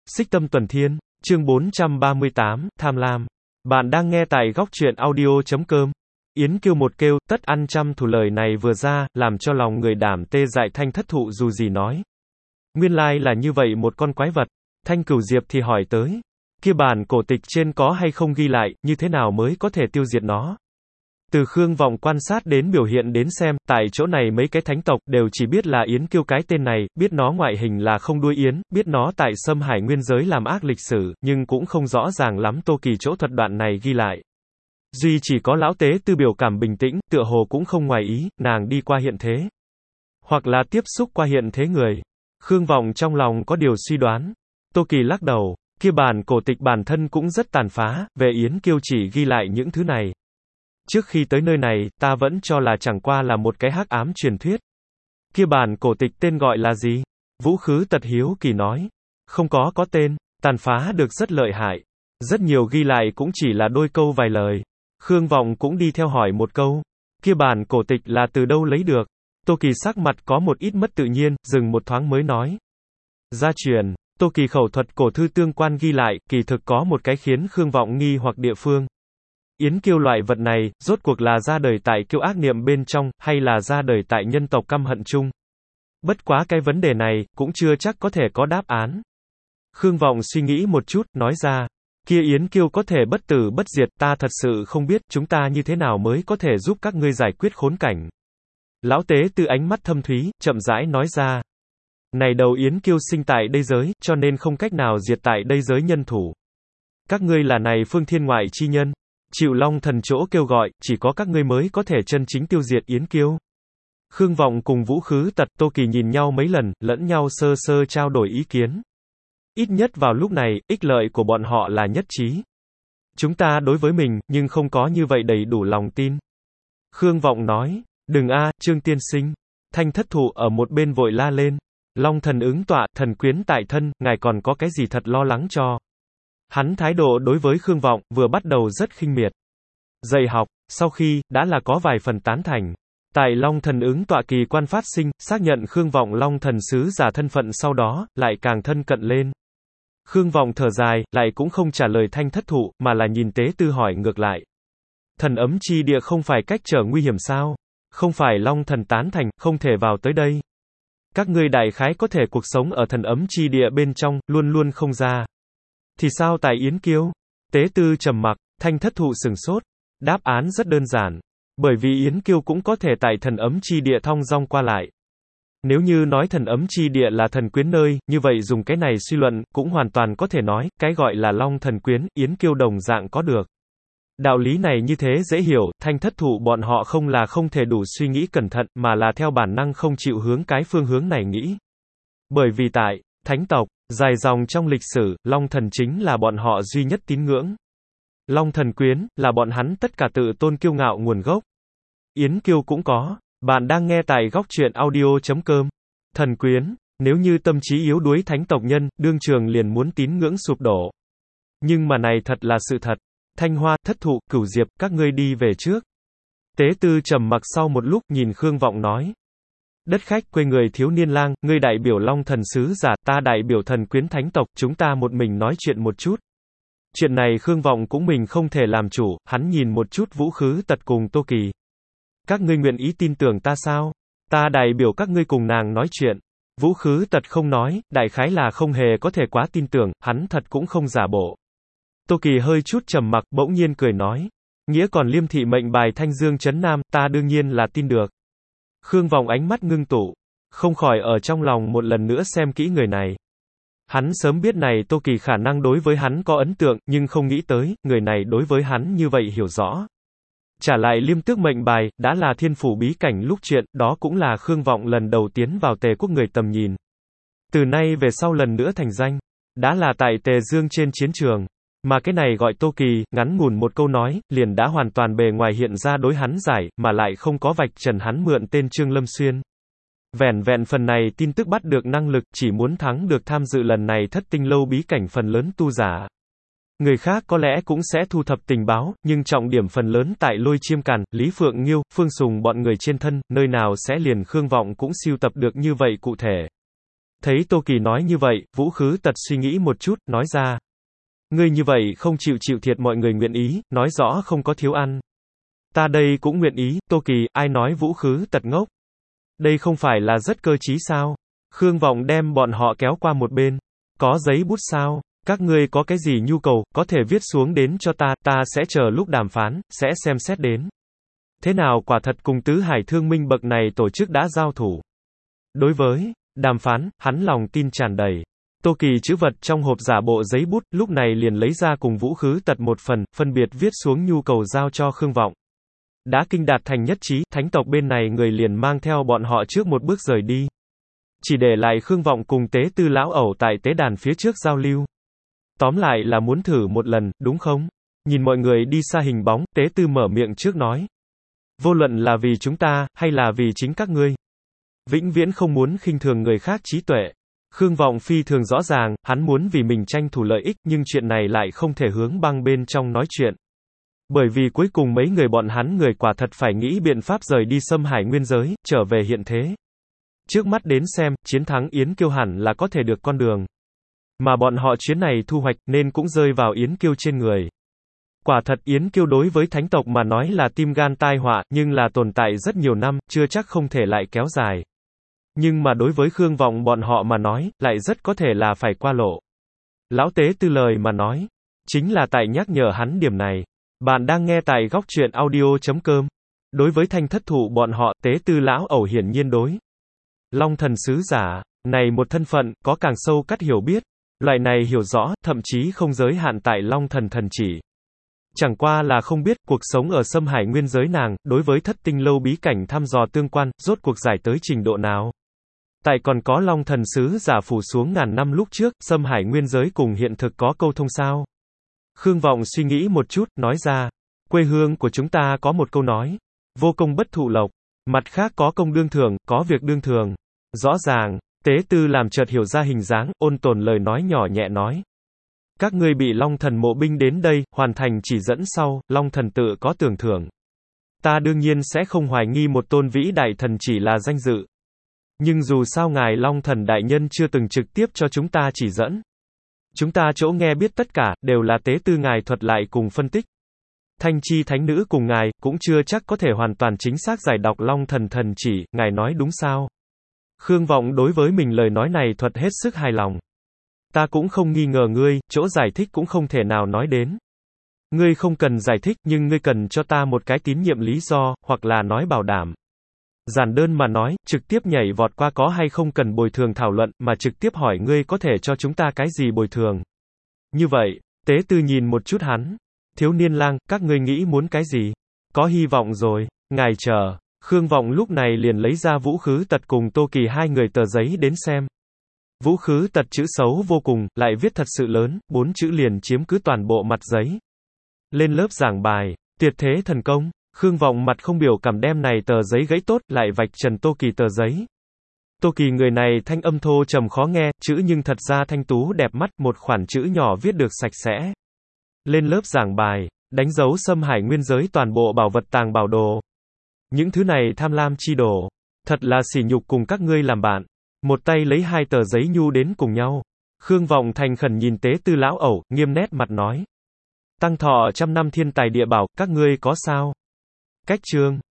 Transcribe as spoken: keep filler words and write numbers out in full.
Xích Tâm Tuần Thiên, chương bốn trăm ba mươi tám, Tham Lam. Bạn đang nghe tại góc truyện audio chấm com. Yến Kiêu một kêu, tất ăn trăm thủ lời này vừa ra, làm cho lòng người đảm tê dại. Thanh Thất Thụ dù gì nói. Nguyên lai là như vậy một con quái vật. Thanh Cửu Diệp thì hỏi tới. Kia bản cổ tịch trên có hay không ghi lại, như thế nào mới có thể tiêu diệt nó? Từ Khương Vọng quan sát đến biểu hiện đến xem, tại chỗ này mấy cái thánh tộc đều chỉ biết là Yến Kiêu cái tên này, biết nó ngoại hình là không đuôi yến, biết nó tại Xâm Hải nguyên giới làm ác lịch sử, nhưng cũng không rõ ràng lắm Tô Kỳ chỗ thuật đoạn này ghi lại. Duy chỉ có lão tế tư biểu cảm bình tĩnh, tựa hồ cũng không ngoài ý, nàng đi qua hiện thế. Hoặc là tiếp xúc qua hiện thế người. Khương Vọng trong lòng có điều suy đoán. Tô Kỳ lắc đầu, kia bản cổ tịch bản thân cũng rất tàn phá, về Yến Kiêu chỉ ghi lại những thứ này. Trước khi tới nơi này, ta vẫn cho là chẳng qua là một cái hắc ám truyền thuyết. Kia bản cổ tịch tên gọi là gì? Vũ Khứ Tật hiếu kỳ nói. Không có có tên, tàn phá được rất lợi hại. Rất nhiều ghi lại cũng chỉ là đôi câu vài lời. Khương Vọng cũng đi theo hỏi một câu. Kia bản cổ tịch là từ đâu lấy được? Tô Kỳ sắc mặt có một ít mất tự nhiên, dừng một thoáng mới nói. Gia truyền, Tô Kỳ khẩu thuật cổ thư tương quan ghi lại, kỳ thực có một cái khiến Khương Vọng nghi hoặc địa phương. Yến Kiêu loại vật này, rốt cuộc là ra đời tại kiêu ác niệm bên trong, hay là ra đời tại nhân tộc căm hận chung? Bất quá cái vấn đề này, cũng chưa chắc có thể có đáp án. Khương Vọng suy nghĩ một chút, nói ra, kia Yến Kiêu có thể bất tử bất diệt, ta thật sự không biết, chúng ta như thế nào mới có thể giúp các ngươi giải quyết khốn cảnh. Lão tế từ ánh mắt thâm thúy, chậm rãi nói ra. Này đầu Yến Kiêu sinh tại đây giới, cho nên không cách nào diệt tại đây giới nhân thủ. Các ngươi là này phương thiên ngoại chi nhân. Chịu Long Thần chỗ kêu gọi, chỉ có các ngươi mới có thể chân chính tiêu diệt Yến Kiêu. Khương Vọng cùng Vũ Khứ Tật, Tô Kỳ nhìn nhau mấy lần, lẫn nhau sơ sơ trao đổi ý kiến. Ít nhất vào lúc này, ích lợi của bọn họ là nhất trí. Chúng ta đối với mình, nhưng không có như vậy đầy đủ lòng tin. Khương Vọng nói, đừng a, Trương tiên sinh. Thanh Thất Thụ ở một bên vội la lên. Long Thần ứng tọa, thần quyến tại thân, ngài còn có cái gì thật lo lắng cho? Hắn thái độ đối với Khương Vọng, vừa bắt đầu rất khinh miệt. Dạy học, sau khi, đã là có vài phần tán thành. Tại Long Thần ứng tọa kỳ quan phát sinh, xác nhận Khương Vọng Long Thần sứ giả thân phận sau đó, lại càng thân cận lên. Khương Vọng thở dài, lại cũng không trả lời Thanh Thất Thụ, mà là nhìn tế tư hỏi ngược lại. Thần ấm chi địa không phải cách trở nguy hiểm sao? Không phải Long Thần tán thành, không thể vào tới đây. Các ngươi đại khái có thể cuộc sống ở thần ấm chi địa bên trong, luôn luôn không ra. Thì sao tại Yến Kiêu? Tế tư trầm mặc, Thanh Thất Thụ sừng sốt. Đáp án rất đơn giản. Bởi vì Yến Kiêu cũng có thể tại thần ấm chi địa thong dong qua lại. Nếu như nói thần ấm chi địa là thần quyến nơi, như vậy dùng cái này suy luận, cũng hoàn toàn có thể nói, cái gọi là Long Thần quyến, Yến Kiêu đồng dạng có được. Đạo lý này như thế dễ hiểu, Thanh Thất Thụ bọn họ không là không thể đủ suy nghĩ cẩn thận, mà là theo bản năng không chịu hướng cái phương hướng này nghĩ. Bởi vì tại thánh tộc, dài dòng trong lịch sử, Long Thần chính là bọn họ duy nhất tín ngưỡng. Long Thần quyến, là bọn hắn tất cả tự tôn kiêu ngạo nguồn gốc. Yến Kiêu cũng có. Bạn đang nghe tại góc truyện audio chấm com. Thần quyến, nếu như tâm trí yếu đuối thánh tộc nhân, đương trường liền muốn tín ngưỡng sụp đổ. Nhưng mà này thật là sự thật. Thanh Hoa, Thất Thụ, Cửu Diệp, các ngươi đi về trước. Tế tư trầm mặc sau một lúc, nhìn Khương Vọng nói. Đất khách quê người thiếu niên lang, ngươi đại biểu Long Thần sứ giả, ta đại biểu thần quyến thánh tộc, chúng ta một mình nói chuyện một chút. Chuyện này Khương Vọng cũng mình không thể làm chủ, hắn nhìn một chút Vũ Khứ Tật cùng Tô Kỳ. Các ngươi nguyện ý tin tưởng ta sao? Ta đại biểu các ngươi cùng nàng nói chuyện. Vũ Khứ Tật không nói, đại khái là không hề có thể quá tin tưởng, hắn thật cũng không giả bộ. Tô Kỳ hơi chút trầm mặc, bỗng nhiên cười nói. Nghĩa còn liêm thị mệnh bài Thanh Dương Trấn Nam, ta đương nhiên là tin được. Khương Vọng ánh mắt ngưng tụ, không khỏi ở trong lòng một lần nữa xem kỹ người này. Hắn sớm biết này Tô Kỳ khả năng đối với hắn có ấn tượng, nhưng không nghĩ tới, người này đối với hắn như vậy hiểu rõ. Trả lại liêm tước mệnh bài, đã là thiên phủ bí cảnh lúc chuyện, đó cũng là Khương Vọng lần đầu tiến vào Tề quốc người tầm nhìn. Từ nay về sau lần nữa thành danh, đã là tại Tề Dương trên chiến trường. Mà cái này gọi Tô Kỳ, ngắn ngủn một câu nói, liền đã hoàn toàn bề ngoài hiện ra đối hắn giải, mà lại không có vạch trần hắn mượn tên Trương Lâm Xuyên. Vẻn vẹn phần này tin tức bắt được năng lực, chỉ muốn thắng được tham dự lần này thất tinh lâu bí cảnh phần lớn tu giả. Người khác có lẽ cũng sẽ thu thập tình báo, nhưng trọng điểm phần lớn tại Lôi Chiêm Càn, Lý Phượng Nghiêu, Phương Sùng bọn người trên thân, nơi nào sẽ liền Khương Vọng cũng sưu tập được như vậy cụ thể. Thấy Tô Kỳ nói như vậy, Vũ Khứ Tật suy nghĩ một chút, nói ra. Ngươi như vậy không chịu chịu thiệt mọi người nguyện ý, nói rõ không có thiếu ăn. Ta đây cũng nguyện ý, Tô Kỳ, ai nói Vũ Khứ Tật ngốc. Đây không phải là rất cơ trí sao? Khương Vọng đem bọn họ kéo qua một bên. Có giấy bút sao? Các ngươi có cái gì nhu cầu, có thể viết xuống đến cho ta, ta sẽ chờ lúc đàm phán, sẽ xem xét đến. Thế nào quả thật cùng tứ hải thương minh bậc này tổ chức đã giao thủ. Đối với đàm phán, hắn lòng tin tràn đầy. Tô Kỳ chữ vật trong hộp giả bộ giấy bút, lúc này liền lấy ra cùng Vũ Khứ Tật một phần, phân biệt viết xuống nhu cầu giao cho Khương Vọng. Đã kinh đạt thành nhất trí, thánh tộc bên này người liền mang theo bọn họ trước một bước rời đi. Chỉ để lại Khương Vọng cùng tế tư lão ẩu tại tế đàn phía trước giao lưu. Tóm lại là muốn thử một lần, đúng không? Nhìn mọi người đi xa hình bóng, tế tư mở miệng trước nói. Vô luận là vì chúng ta, hay là vì chính các ngươi. Vĩnh viễn không muốn khinh thường người khác trí tuệ. Khương Vọng phi thường rõ ràng, hắn muốn vì mình tranh thủ lợi ích, nhưng chuyện này lại không thể hướng băng bên trong nói chuyện. Bởi vì cuối cùng mấy người bọn hắn người quả thật phải nghĩ biện pháp rời đi xâm hải nguyên giới, trở về hiện thế. Trước mắt đến xem, chiến thắng Yến Kiêu hẳn là có thể được con đường. Mà bọn họ chuyến này thu hoạch, nên cũng rơi vào Yến Kiêu trên người. Quả thật Yến Kiêu đối với thánh tộc mà nói là tim gan tai họa, nhưng là tồn tại rất nhiều năm, chưa chắc không thể lại kéo dài. Nhưng mà đối với Khương Vọng bọn họ mà nói, lại rất có thể là phải qua lộ. Lão tế tư lời mà nói, chính là tại nhắc nhở hắn điểm này. Bạn đang nghe tại góc truyện audio chấm com. Đối với thanh thất thủ bọn họ, tế tư lão ẩu hiển nhiên đối. Long thần sứ giả, này một thân phận, có càng sâu cắt hiểu biết. Loại này hiểu rõ, thậm chí không giới hạn tại Long thần thần chỉ. Chẳng qua là không biết, cuộc sống ở xâm hải nguyên giới nàng, đối với thất tinh lâu bí cảnh thăm dò tương quan, rốt cuộc giải tới trình độ nào. Tại còn có Long thần sứ giả phủ xuống ngàn năm lúc trước, xâm hải nguyên giới cùng hiện thực có câu thông sao. Khương Vọng suy nghĩ một chút, nói ra, quê hương của chúng ta có một câu nói, vô công bất thụ lộc, mặt khác có công đương thường, có việc đương thường. Rõ ràng, tế tư làm chợt hiểu ra hình dáng, ôn tồn lời nói nhỏ nhẹ nói. Các ngươi bị Long thần mộ binh đến đây, hoàn thành chỉ dẫn sau, Long thần tự có tưởng thưởng. Ta đương nhiên sẽ không hoài nghi một tôn vĩ đại thần chỉ là danh dự. Nhưng dù sao ngài Long thần đại nhân chưa từng trực tiếp cho chúng ta chỉ dẫn. Chúng ta chỗ nghe biết tất cả, đều là tế tư ngài thuật lại cùng phân tích. Thanh chi thánh nữ cùng ngài, cũng chưa chắc có thể hoàn toàn chính xác giải đọc Long thần thần chỉ, ngài nói đúng sao? Khương Vọng đối với mình lời nói này thuật hết sức hài lòng. Ta cũng không nghi ngờ ngươi, chỗ giải thích cũng không thể nào nói đến. Ngươi không cần giải thích, nhưng ngươi cần cho ta một cái tín nhiệm lý do, hoặc là nói bảo đảm. Giản đơn mà nói, trực tiếp nhảy vọt qua có hay không cần bồi thường thảo luận, mà trực tiếp hỏi ngươi có thể cho chúng ta cái gì bồi thường. Như vậy, tế tư nhìn một chút hắn. Thiếu niên lang, các ngươi nghĩ muốn cái gì? Có hy vọng rồi, ngài chờ. Khương Vọng lúc này liền lấy ra Vũ Khứ Tật cùng Tô Kỳ hai người tờ giấy đến xem. Vũ Khứ Tật chữ xấu vô cùng, lại viết thật sự lớn, bốn chữ liền chiếm cứ toàn bộ mặt giấy. Lên lớp giảng bài, tuyệt thế thần công. Khương Vọng mặt không biểu cảm đem này tờ giấy gãy tốt, lại vạch trần Tô Kỳ tờ giấy. Tô Kỳ người này thanh âm thô trầm khó nghe, chữ nhưng thật ra thanh tú đẹp mắt, một khoản chữ nhỏ viết được sạch sẽ. Lên lớp giảng bài, đánh dấu xâm hải nguyên giới toàn bộ bảo vật tàng bảo đồ. Những thứ này tham lam chi đồ. Thật là sỉ nhục cùng các ngươi làm bạn. Một tay lấy hai tờ giấy nhu đến cùng nhau. Khương Vọng thành khẩn nhìn tế tư lão ẩu, nghiêm nét mặt nói. Tăng thọ trăm năm thiên tài địa bảo, các ngươi có sao? Cách chương.